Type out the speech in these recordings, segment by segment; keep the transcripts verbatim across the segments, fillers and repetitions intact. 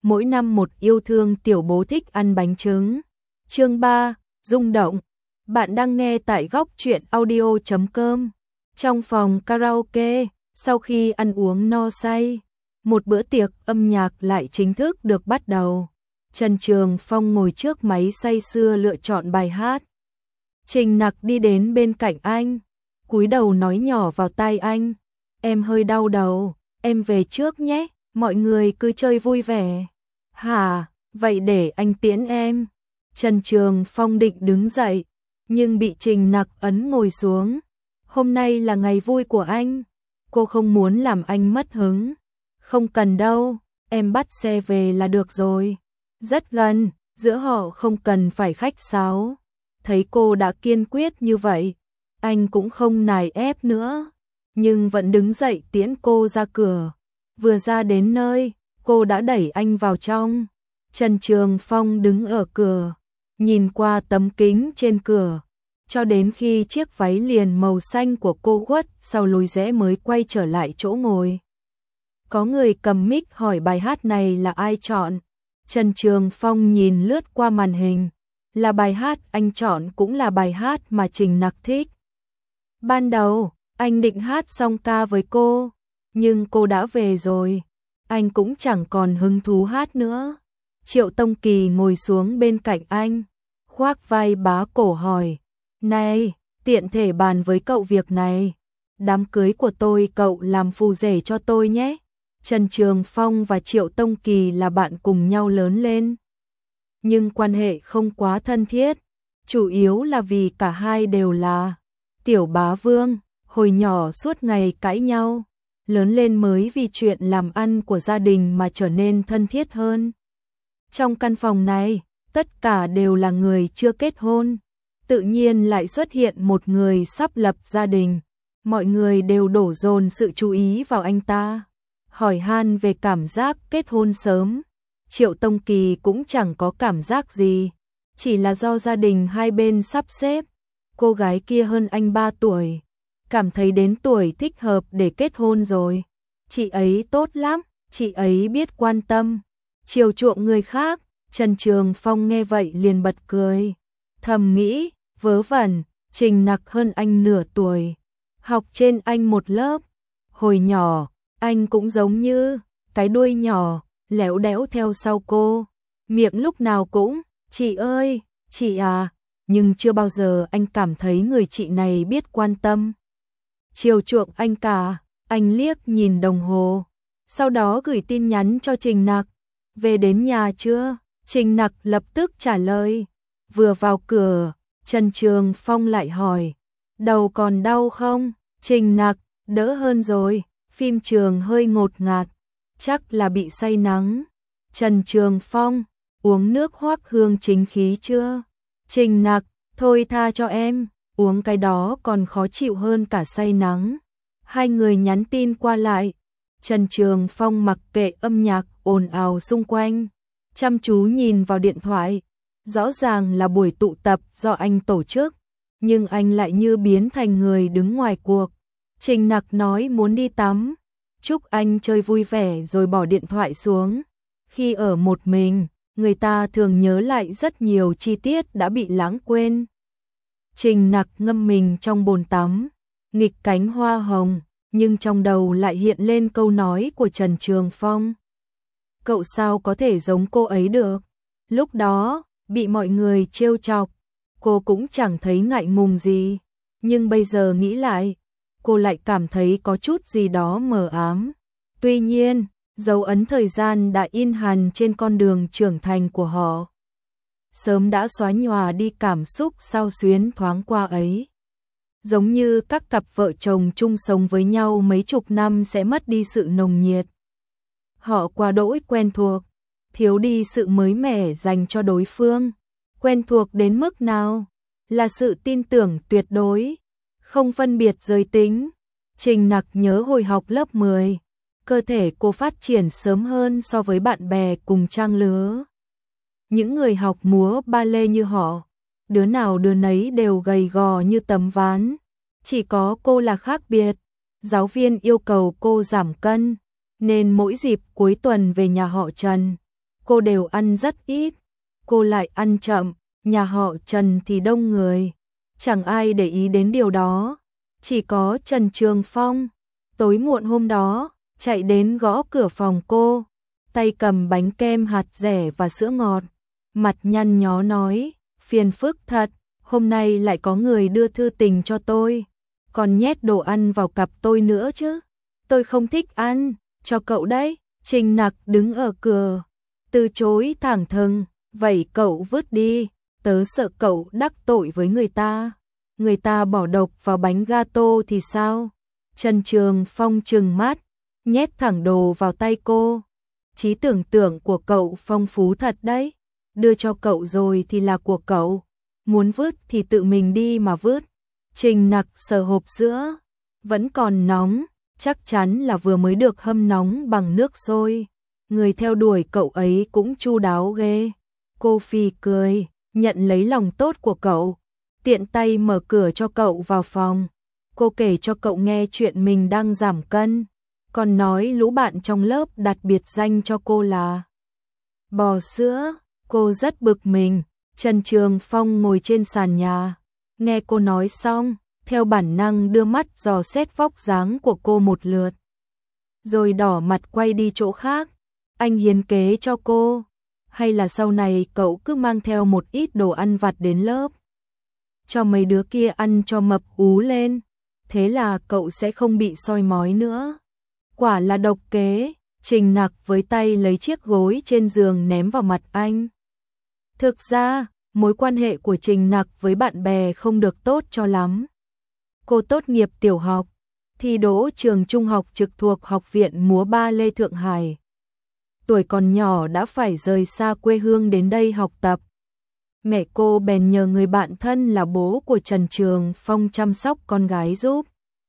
mỗi năm một yêu thương tiểu bố thích ăn bánh trứng. Chương ba, rung động. Bạn đang nghe tại góc truyện audio chấm com. Trong phòng karaoke, sau khi ăn uống no say, một bữa tiệc âm nhạc lại chính thức được bắt đầu. Trần Trường Phong ngồi trước máy say sưa lựa chọn bài hát. Trình Nặc đi đến bên cạnh anh, cúi đầu nói nhỏ vào tai anh, em hơi đau đầu, em về trước nhé, mọi người cứ chơi vui vẻ. Hả, vậy để anh tiễn em. Trần Trường Phong định đứng dậy, nhưng bị Trình Nặc ấn ngồi xuống. Hôm nay là ngày vui của anh, cô không muốn làm anh mất hứng. Không cần đâu, em bắt xe về là được rồi. Rất gần, giữa họ không cần phải khách sáo. Thấy cô đã kiên quyết như vậy, anh cũng không nài ép nữa, nhưng vẫn đứng dậy tiễn cô ra cửa. Vừa ra đến nơi, cô đã đẩy anh vào trong. Trần Trường Phong đứng ở cửa, nhìn qua tấm kính trên cửa, cho đến khi chiếc váy liền màu xanh của cô khuất sau lối rẽ mới quay trở lại chỗ ngồi. Có người cầm mic hỏi bài hát này là ai chọn. Trần Trường Phong nhìn lướt qua màn hình, là bài hát anh chọn cũng là bài hát mà Trình Nặc thích. Ban đầu, anh định hát song ca với cô, nhưng cô đã về rồi, anh cũng chẳng còn hứng thú hát nữa. Triệu Tông Kỳ ngồi xuống bên cạnh anh, khoác vai bá cổ hỏi, này, tiện thể bàn với cậu việc này, đám cưới của tôi cậu làm phù rể cho tôi nhé. Trần Trường Phong và Triệu Tông Kỳ là bạn cùng nhau lớn lên, nhưng quan hệ không quá thân thiết, chủ yếu là vì cả hai đều là tiểu bá vương, hồi nhỏ suốt ngày cãi nhau, lớn lên mới vì chuyện làm ăn của gia đình mà trở nên thân thiết hơn. Trong căn phòng này, tất cả đều là người chưa kết hôn, tự nhiên lại xuất hiện một người sắp lập gia đình, mọi người đều đổ dồn sự chú ý vào anh ta, hỏi han về cảm giác kết hôn sớm. Triệu Tông Kỳ cũng chẳng có cảm giác gì, chỉ là do gia đình hai bên sắp xếp. Cô gái kia hơn anh ba tuổi, cảm thấy đến tuổi thích hợp để kết hôn rồi. Chị ấy tốt lắm, chị ấy biết quan tâm, chiều chuộng người khác. Trần Trường Phong nghe vậy liền bật cười, thầm nghĩ, vớ vẩn, Trình Nặc hơn anh nửa tuổi, học trên anh một lớp. Hồi nhỏ, anh cũng giống như cái đuôi nhỏ, léo đẽo theo sau cô, miệng lúc nào cũng, chị ơi, chị à, nhưng chưa bao giờ anh cảm thấy người chị này biết quan tâm, chiều chuộng anh cả. Anh liếc nhìn đồng hồ, sau đó gửi tin nhắn cho Trình Nặc, về đến nhà chưa? Trình Nặc lập tức trả lời. Vừa vào cửa, Trần Trường Phong lại hỏi, đầu còn đau không? Trình Nặc, đỡ hơn rồi, phim trường hơi ngột ngạt, chắc là bị say nắng. Trần Trường Phong, uống nước Hoắc Hương chính khí chưa? Trình Nặc, thôi tha cho em, uống cái đó còn khó chịu hơn cả say nắng. Hai người nhắn tin qua lại, Trần Trường Phong mặc kệ âm nhạc ồn ào xung quanh, chăm chú nhìn vào điện thoại. Rõ ràng là buổi tụ tập do anh tổ chức, nhưng anh lại như biến thành người đứng ngoài cuộc. Trình Nặc nói muốn đi tắm, chúc anh chơi vui vẻ rồi bỏ điện thoại xuống. Khi ở một mình, người ta thường nhớ lại rất nhiều chi tiết đã bị lãng quên. Trình Nặc ngâm mình trong bồn tắm, nghịch cánh hoa hồng, nhưng trong đầu lại hiện lên câu nói của Trần Trường Phong. Cậu sao có thể giống cô ấy được? Lúc đó, bị mọi người trêu chọc, cô cũng chẳng thấy ngại ngùng gì, nhưng bây giờ nghĩ lại, cô lại cảm thấy có chút gì đó mờ ám. Tuy nhiên, dấu ấn thời gian đã in hằn trên con đường trưởng thành của họ, sớm đã xóa nhòa đi cảm xúc xao xuyến thoáng qua ấy. Giống như các cặp vợ chồng chung sống với nhau mấy chục năm sẽ mất đi sự nồng nhiệt. Họ quá đỗi quen thuộc, thiếu đi sự mới mẻ dành cho đối phương. Quen thuộc đến mức nào? Là sự tin tưởng tuyệt đối, không phân biệt giới tính. Trình Nặc nhớ hồi học lớp mười, cơ thể cô phát triển sớm hơn so với bạn bè cùng trang lứa. Những người học múa ba lê như họ, đứa nào đứa nấy đều gầy gò như tấm ván. Chỉ có cô là khác biệt. Giáo viên yêu cầu cô giảm cân, nên mỗi dịp cuối tuần về nhà họ Trần, cô đều ăn rất ít, cô lại ăn chậm, nhà họ Trần thì đông người, chẳng ai để ý đến điều đó, chỉ có Trần Trường Phong. Tối muộn hôm đó, chạy đến gõ cửa phòng cô, tay cầm bánh kem hạt dẻ và sữa ngọt, mặt nhăn nhó nói, phiền phức thật, hôm nay lại có người đưa thư tình cho tôi, còn nhét đồ ăn vào cặp tôi nữa chứ, tôi không thích ăn, cho cậu đấy. Trình Nặc đứng ở cửa, từ chối thẳng thừng, vậy cậu vứt đi, tớ sợ cậu đắc tội với người ta, người ta bỏ độc vào bánh gato thì sao? Trần Trường Phong trừng mắt, nhét thẳng đồ vào tay cô. Trí tưởng tượng của cậu phong phú thật đấy, đưa cho cậu rồi thì là của cậu, muốn vứt thì tự mình đi mà vứt. Trình Nặc sờ hộp sữa, vẫn còn nóng, chắc chắn là vừa mới được hâm nóng bằng nước sôi. Người theo đuổi cậu ấy cũng chu đáo ghê. Cô phì cười, nhận lấy lòng tốt của cậu, tiện tay mở cửa cho cậu vào phòng. Cô kể cho cậu nghe chuyện mình đang giảm cân, còn nói lũ bạn trong lớp đặt biệt danh cho cô là bò sữa. Cô rất bực mình. Trần Trường Phong ngồi trên sàn nhà, nghe cô nói xong, theo bản năng đưa mắt dò xét vóc dáng của cô một lượt, rồi đỏ mặt quay đi chỗ khác. Anh hiến kế cho cô, hay là sau này cậu cứ mang theo một ít đồ ăn vặt đến lớp, cho mấy đứa kia ăn cho mập ú lên, thế là cậu sẽ không bị soi mói nữa. Quả là độc kế. Trình Nặc với tay lấy chiếc gối trên giường ném vào mặt anh. Thực ra, mối quan hệ của Trình Nặc với bạn bè không được tốt cho lắm. Cô tốt nghiệp tiểu học, thi đỗ trường trung học trực thuộc Học viện Múa Ba Lê Thượng Hải. Tuổi còn nhỏ đã phải rời xa quê hương đến đây học tập. Mẹ cô bèn nhờ người bạn thân là bố của Trần Trường Phong chăm sóc con gái giúp.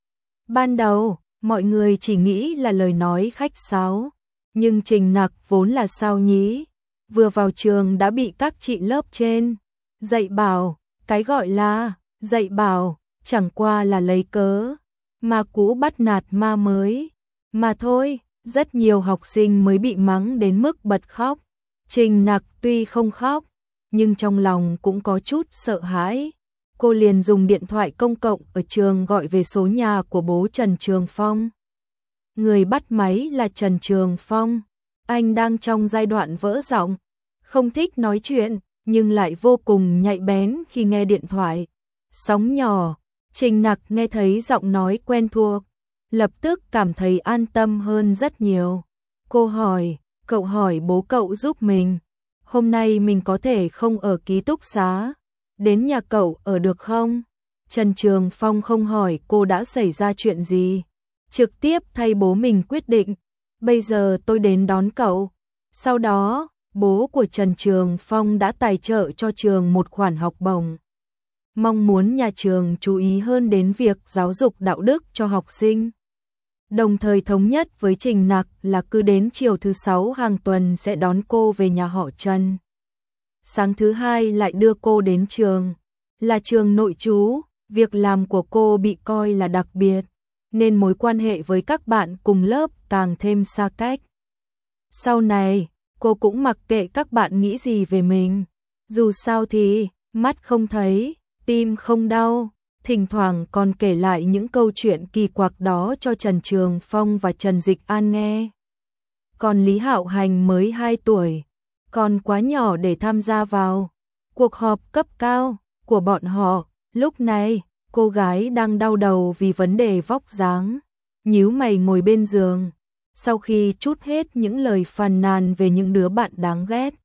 Ban đầu, mọi người chỉ nghĩ là lời nói khách sáo, nhưng Trình Nặc vốn là sao nhí, vừa vào trường đã bị các chị lớp trên dạy bảo. Cái gọi là dạy bảo chẳng qua là lấy cớ ma cũ bắt nạt ma mới mà thôi. Rất nhiều học sinh mới bị mắng đến mức bật khóc. Trình Nặc tuy không khóc, nhưng trong lòng cũng có chút sợ hãi. Cô liền dùng điện thoại công cộng ở trường gọi về số nhà của bố Trần Trường Phong. Người bắt máy là Trần Trường Phong. Anh đang trong giai đoạn vỡ giọng, không thích nói chuyện, nhưng lại vô cùng nhạy bén khi nghe điện thoại. Sóng nhỏ, Trình Nặc nghe thấy giọng nói quen thuộc, lập tức cảm thấy an tâm hơn rất nhiều. Cô hỏi, cậu hỏi bố cậu giúp mình, hôm nay mình có thể không ở ký túc xá, đến nhà cậu ở được không? Trần Trường Phong không hỏi cô đã xảy ra chuyện gì, trực tiếp thay bố mình quyết định, bây giờ tôi đến đón cậu. Sau đó, bố của Trần Trường Phong đã tài trợ cho trường một khoản học bổng, mong muốn nhà trường chú ý hơn đến việc giáo dục đạo đức cho học sinh. Đồng thời thống nhất với Trình Nặc là cứ đến chiều thứ sáu hàng tuần sẽ đón cô về nhà họ Trần. Sáng thứ hai lại đưa cô đến trường. Là trường nội trú, việc làm của cô bị coi là đặc biệt, nên mối quan hệ với các bạn cùng lớp càng thêm xa cách. Sau này, cô cũng mặc kệ các bạn nghĩ gì về mình. Dù sao thì, mắt không thấy, tim không đau. Thỉnh thoảng còn kể lại những câu chuyện kỳ quặc đó cho Trần Trường Phong và Trần Dịch An nghe. Còn Lý Hạo Hành mới hai tuổi, còn quá nhỏ để tham gia vào cuộc họp cấp cao của bọn họ. Lúc này, cô gái đang đau đầu vì vấn đề vóc dáng, nhíu mày ngồi bên giường. Sau khi trút hết những lời phàn nàn về những đứa bạn đáng ghét,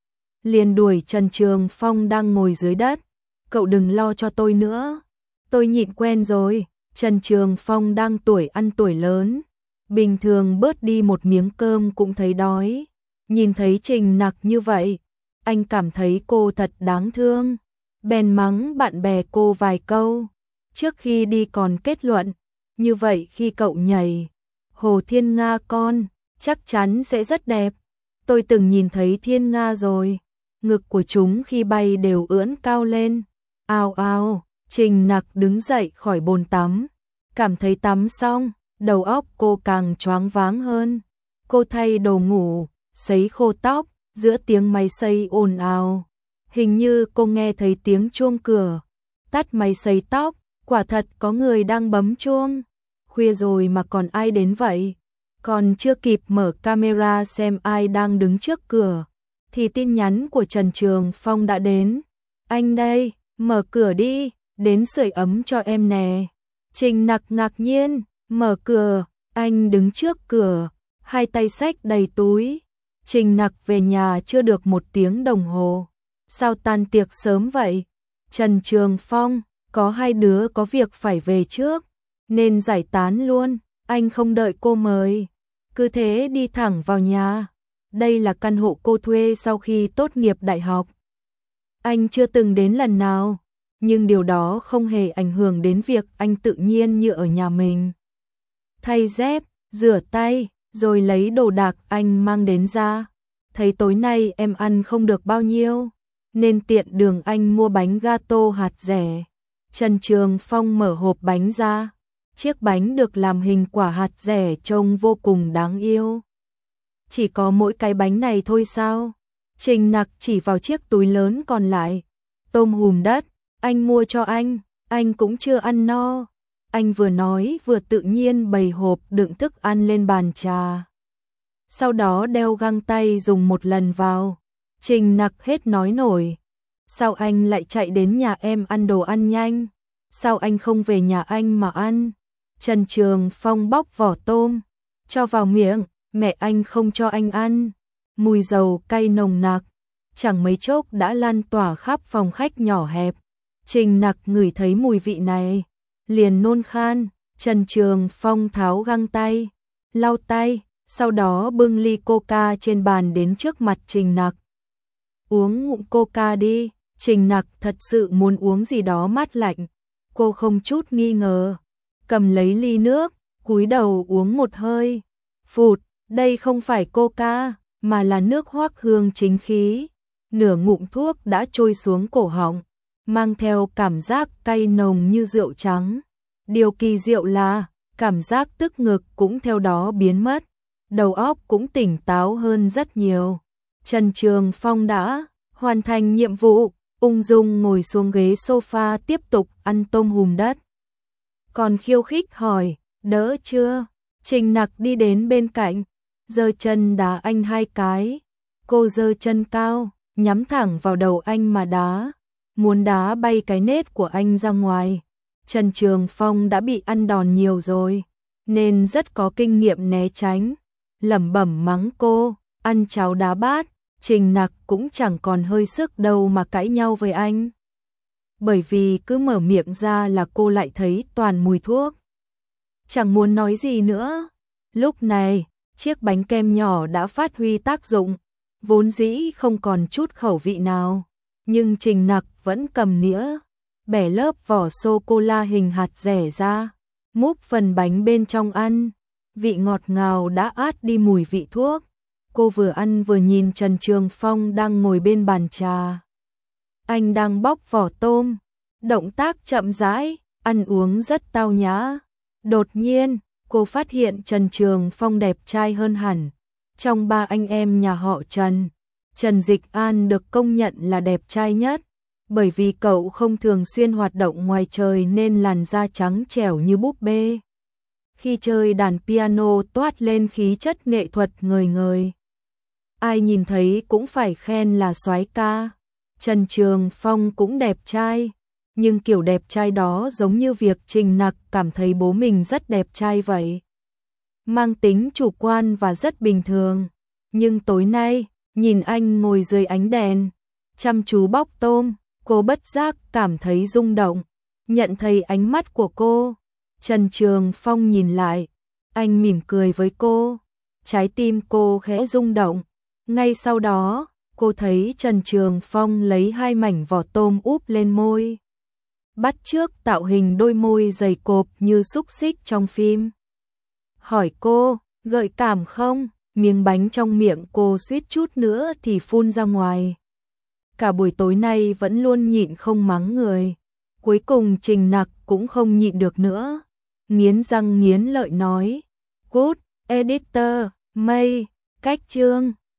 liền đuổi Trần Trường Phong đang ngồi dưới đất. Cậu đừng lo cho tôi nữa, tôi nhịn quen rồi. Trần Trường Phong đang tuổi ăn tuổi lớn, bình thường bớt đi một miếng cơm cũng thấy đói. Nhìn thấy Trình Nặc như vậy, anh cảm thấy cô thật đáng thương, bèn mắng bạn bè cô vài câu. Trước khi đi còn kết luận, như vậy khi cậu nhảy Hồ Thiên Nga con, chắc chắn sẽ rất đẹp. Tôi từng nhìn thấy Thiên Nga rồi, ngực của chúng khi bay đều ưỡn cao lên. Ao ao. Trình Nặc đứng dậy khỏi bồn tắm, cảm thấy tắm xong, đầu óc cô càng choáng váng hơn. Cô thay đồ ngủ, sấy khô tóc, giữa tiếng máy xay ồn ào. Hình như cô nghe thấy tiếng chuông cửa. Tắt máy xay tóc, quả thật có người đang bấm chuông. Khuya rồi mà còn ai đến vậy? Còn chưa kịp mở camera xem ai đang đứng trước cửa, thì tin nhắn của Trần Trường Phong đã đến. Anh đây, mở cửa đi, đến sưởi ấm cho em nè. Trình Nặc ngạc nhiên, mở cửa, anh đứng trước cửa, hai tay xách đầy túi. Trình Nặc về nhà chưa được một tiếng đồng hồ. Sao tan tiệc sớm vậy? Trần Trường Phong, có hai đứa có việc phải về trước, nên giải tán luôn, anh không đợi cô mời. Cứ thế đi thẳng vào nhà. Đây là căn hộ cô thuê sau khi tốt nghiệp đại học. Anh chưa từng đến lần nào, nhưng điều đó không hề ảnh hưởng đến việc anh tự nhiên như ở nhà mình. Thay dép, rửa tay, rồi lấy đồ đạc anh mang đến ra. Thấy tối nay em ăn không được bao nhiêu, nên tiện đường anh mua bánh gato hạt dẻ. Trần Trường Phong mở hộp bánh ra. Chiếc bánh được làm hình quả hạt dẻ trông vô cùng đáng yêu. Chỉ có mỗi cái bánh này thôi sao? Trình Nặc chỉ vào chiếc túi lớn còn lại. Tôm hùm đất, anh mua cho anh, anh cũng chưa ăn no. Anh vừa nói vừa tự nhiên bày hộp đựng thức ăn lên bàn trà. Sau đó đeo găng tay dùng một lần vào. Trình Nặc hết nói nổi. Sao anh lại chạy đến nhà em ăn đồ ăn nhanh? Sao anh không về nhà anh mà ăn? Trần Trường Phong bóc vỏ tôm, cho vào miệng, mẹ anh không cho anh ăn. Mùi dầu cay nồng nặc, chẳng mấy chốc đã lan tỏa khắp phòng khách nhỏ hẹp. Trình Nặc ngửi thấy mùi vị này, liền nôn khan. Trần Trường Phong tháo găng tay, lau tay, sau đó bưng ly coca trên bàn đến trước mặt Trình Nặc. Uống ngụm coca đi. Trình Nặc thật sự muốn uống gì đó mát lạnh. Cô không chút nghi ngờ, cầm lấy ly nước, cúi đầu uống một hơi. Phụt, đây không phải coca, mà là nước hoác hương chính khí. Nửa ngụm thuốc đã trôi xuống cổ họng, mang theo cảm giác cay nồng như rượu trắng. Điều kỳ diệu là, cảm giác tức ngực cũng theo đó biến mất, đầu óc cũng tỉnh táo hơn rất nhiều. Trần Trường Phong đã hoàn thành nhiệm vụ, ung dung ngồi xuống ghế sofa tiếp tục ăn tôm hùm đất. Còn khiêu khích hỏi, đỡ chưa? Trình Nặc đi đến bên cạnh, giơ chân đá anh hai cái. Cô giơ chân cao, nhắm thẳng vào đầu anh mà đá, muốn đá bay cái nết của anh ra ngoài. Trần Trường Phong đã bị ăn đòn nhiều rồi, nên rất có kinh nghiệm né tránh, lẩm bẩm mắng cô, ăn cháo đá bát. Trình Nặc cũng chẳng còn hơi sức đâu mà cãi nhau với anh. Bởi vì cứ mở miệng ra là cô lại thấy toàn mùi thuốc. Chẳng muốn nói gì nữa. Lúc này, chiếc bánh kem nhỏ đã phát huy tác dụng, vốn dĩ không còn chút khẩu vị nào. Nhưng Trình Nặc vẫn cầm nĩa, bẻ lớp vỏ sô-cô-la hình hạt dẻ ra, múc phần bánh bên trong ăn. Vị ngọt ngào đã át đi mùi vị thuốc. Cô vừa ăn vừa nhìn Trần Trường Phong đang ngồi bên bàn trà. Anh đang bóc vỏ tôm, động tác chậm rãi, ăn uống rất tao nhã. Đột nhiên, cô phát hiện Trần Trường Phong đẹp trai hơn hẳn. Trong ba anh em nhà họ Trần, Trần Dịch An được công nhận là đẹp trai nhất, bởi vì cậu không thường xuyên hoạt động ngoài trời nên làn da trắng trẻo như búp bê. Khi chơi đàn piano toát lên khí chất nghệ thuật ngời ngời. Ai nhìn thấy cũng phải khen là soái ca. Trần Trường Phong cũng đẹp trai, nhưng kiểu đẹp trai đó giống như việc Trình Nặc cảm thấy bố mình rất đẹp trai vậy. Mang tính chủ quan và rất bình thường. Nhưng tối nay, nhìn anh ngồi dưới ánh đèn, chăm chú bóc tôm, cô bất giác cảm thấy rung động, nhận thấy ánh mắt của cô. Trần Trường Phong nhìn lại, anh mỉm cười với cô, trái tim cô khẽ rung động. Ngay sau đó, cô thấy Trần Trường Phong lấy hai mảnh vỏ tôm úp lên môi, bắt chước tạo hình đôi môi dày cộp như xúc xích trong phim. Hỏi cô, gợi cảm không? Miếng bánh trong miệng cô suýt chút nữa thì phun ra ngoài. Cả buổi tối nay vẫn luôn nhịn không mắng người. Cuối cùng Trình Nặc cũng không nhịn được nữa. Nghiến răng nghiến lợi nói, Good, editor, mây, cách chương.